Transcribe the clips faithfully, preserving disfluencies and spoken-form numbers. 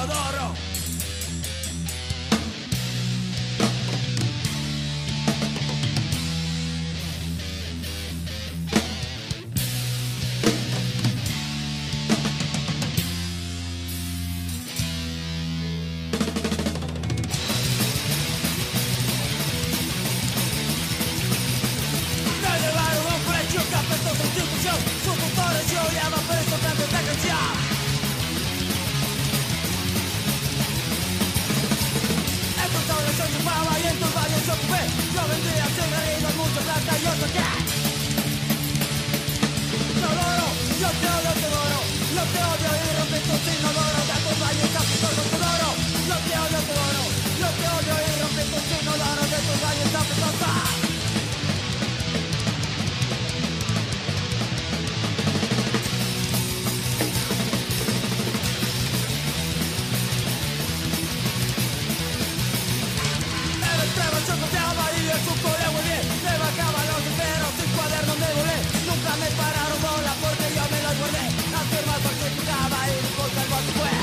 inodoro. Sul motore ci oliava preso tanto da cacciare. E con todo eso chupaba y en tu baño yo ocupé. Yo vendría sin herido, mucha plata y otro que Te adoro, yo te odio, te adoro. Yo te odio y rompí tu inodoro. De tu baño y casi todo te adoro. Yo te odio, te adoro. Yo te odio y rompí tu inodoro. De tu baño y casi todo. Yo copiaba y el suco le muy bien. Me bajaba los enteros sin cuaderno me volé. Nunca me pararon bola porque yo me los guardé. Las firmas falsificaba y mi cosa el bote fue.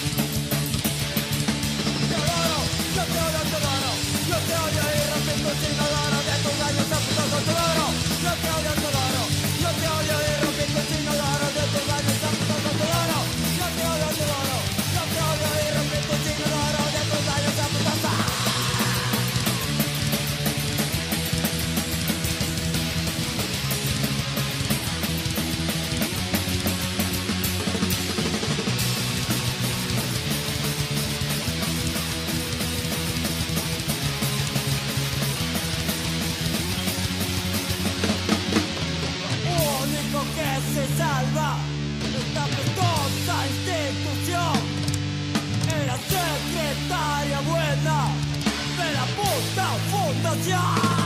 Te adoro, yo te odio, te adoro. Yo te odio y rompí tu inodoro. De tus años apustosos te adoro. Yo te odio, te adoro. Yo te odio y rompí tu inodoro. De tus años apustosos te adoro. Yo te odio, te adoro. Yo te odio y rompí tu inodoro. De tus años apustosos. Que se salva esta pestosa institución. Era secretaria buena de la puta fundación.